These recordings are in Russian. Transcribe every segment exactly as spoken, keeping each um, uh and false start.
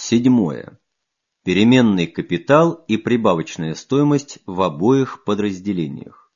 Седьмое. Переменный капитал и прибавочная стоимость в обоих подразделениях.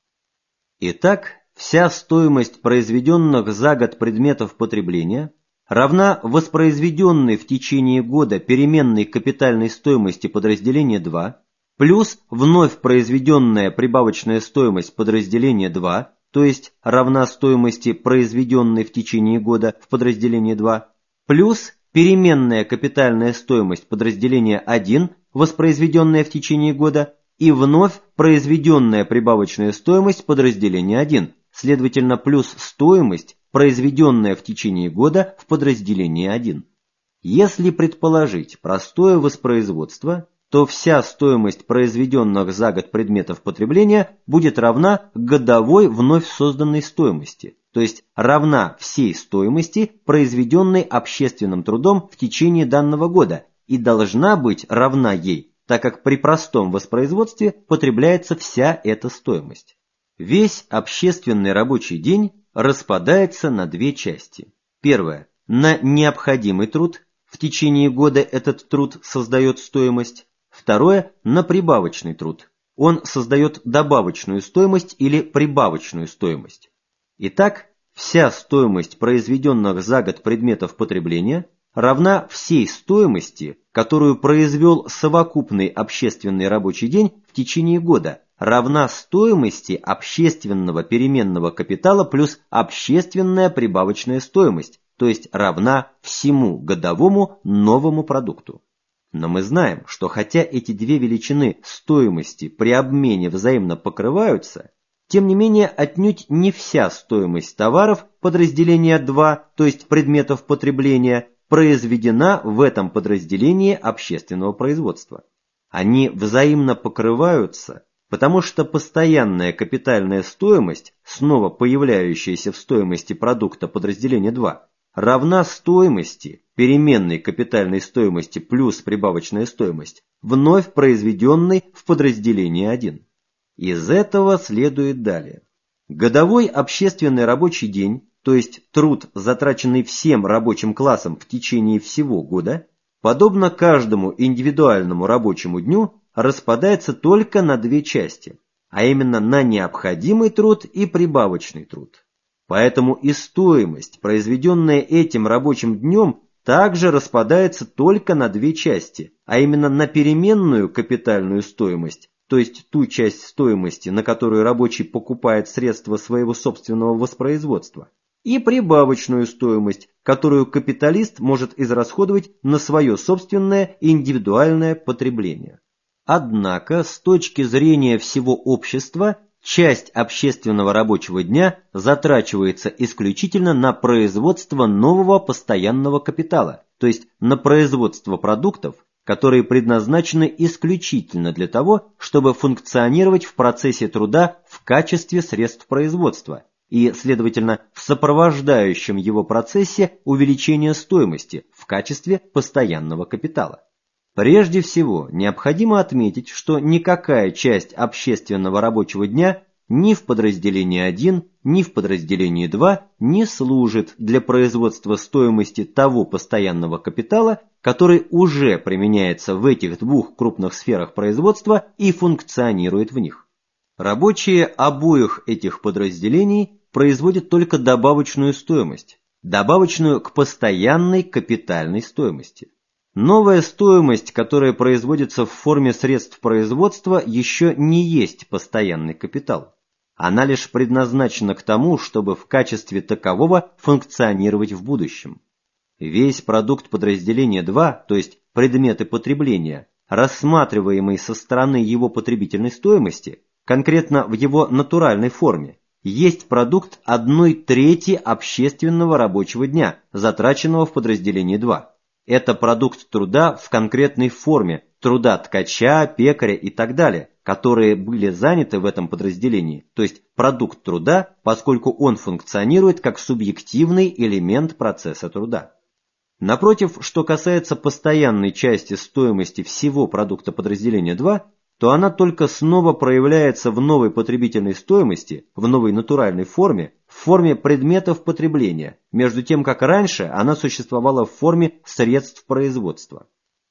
Итак, вся стоимость произведенных за год предметов потребления равна воспроизведенной в течение года переменной капитальной стоимости подразделения два плюс вновь произведенная прибавочная стоимость подразделения два, то есть равна стоимости, произведенной в течение года в подразделении два, плюс переменная капитальная стоимость подразделения один, воспроизведенная в течение года, и вновь произведенная прибавочная стоимость подразделения один, следовательно, плюс стоимость, произведенная в течение года в подразделении один. Если предположить простое воспроизводство, то вся стоимость произведенных за год предметов потребления будет равна годовой вновь созданной стоимости, то есть равна всей стоимости, произведенной общественным трудом в течение данного года, и должна быть равна ей, так как при простом воспроизводстве потребляется вся эта стоимость. Весь общественный рабочий день распадается на две части. Первая – на необходимый труд, в течение года этот труд создает стоимость. Второе – на прибавочный труд. Он создает добавочную стоимость или прибавочную стоимость. Итак, вся стоимость произведенных за год предметов потребления равна всей стоимости, которую произвел совокупный общественный рабочий день в течение года, равна стоимости общественного переменного капитала плюс общественная прибавочная стоимость, то есть равна всему годовому новому продукту. Но мы знаем, что хотя эти две величины стоимости при обмене взаимно покрываются, тем не менее отнюдь не вся стоимость товаров подразделения два, то есть предметов потребления, произведена в этом подразделении общественного производства. Они взаимно покрываются, потому что постоянная капитальная стоимость, снова появляющаяся в стоимости продукта подразделения два, равна стоимости, переменной капитальной стоимости плюс прибавочная стоимость, вновь произведенной в подразделении один. Из этого следует далее. Годовой общественный рабочий день, то есть труд, затраченный всем рабочим классом в течение всего года, подобно каждому индивидуальному рабочему дню, распадается только на две части, а именно на необходимый труд и прибавочный труд. Поэтому и стоимость, произведенная этим рабочим днем, также распадается только на две части, а именно на переменную капитальную стоимость, то есть ту часть стоимости, на которую рабочий покупает средства своего собственного воспроизводства, и прибавочную стоимость, которую капиталист может израсходовать на свое собственное индивидуальное потребление. Однако, с точки зрения всего общества, часть общественного рабочего дня затрачивается исключительно на производство нового постоянного капитала, то есть на производство продуктов, которые предназначены исключительно для того, чтобы функционировать в процессе труда в качестве средств производства и, следовательно, в сопровождающем его процессе увеличения стоимости в качестве постоянного капитала. Прежде всего, необходимо отметить, что никакая часть общественного рабочего дня ни в подразделении один, ни в подразделении два не служит для производства стоимости того постоянного капитала, который уже применяется в этих двух крупных сферах производства и функционирует в них. Рабочие обоих этих подразделений производят только добавочную стоимость, добавочную к постоянной капитальной стоимости. Новая стоимость, которая производится в форме средств производства, еще не есть постоянный капитал. Она лишь предназначена к тому, чтобы в качестве такового функционировать в будущем. Весь продукт подразделения два, то есть предметы потребления, рассматриваемый со стороны его потребительной стоимости, конкретно в его натуральной форме, есть продукт одной трети общественного рабочего дня, затраченного в подразделении два. Это продукт труда в конкретной форме, труда ткача, пекаря и так далее, которые были заняты в этом подразделении, то есть продукт труда, поскольку он функционирует как субъективный элемент процесса труда. Напротив, что касается постоянной части стоимости всего продукта подразделения два, то она только снова проявляется в новой потребительной стоимости, в новой натуральной форме, в форме предметов потребления, между тем как раньше она существовала в форме средств производства.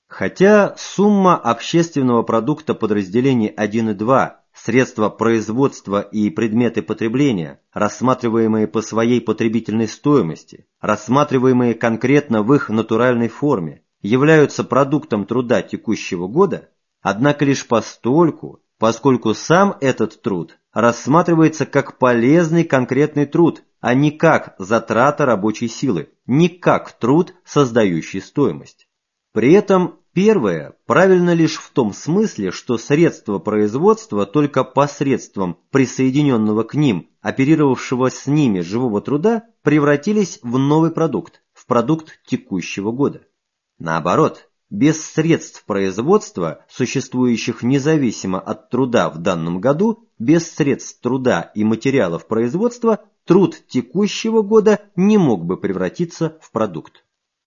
Хотя сумма общественного продукта подразделений один и два, средства производства и предметы потребления, рассматриваемые по своей потребительной стоимости, рассматриваемые конкретно в их натуральной форме, являются продуктом труда текущего года, однако лишь постольку, поскольку сам этот труд рассматривается как полезный конкретный труд, а не как затрата рабочей силы, не как труд, создающий стоимость. При этом первое правильно лишь в том смысле, что средства производства только посредством присоединенного к ним, оперировавшего с ними живого труда, превратились в новый продукт, в продукт текущего года. Наоборот, без средств производства, существующих независимо от труда в данном году, без средств труда и материалов производства, труд текущего года не мог бы превратиться в продукт.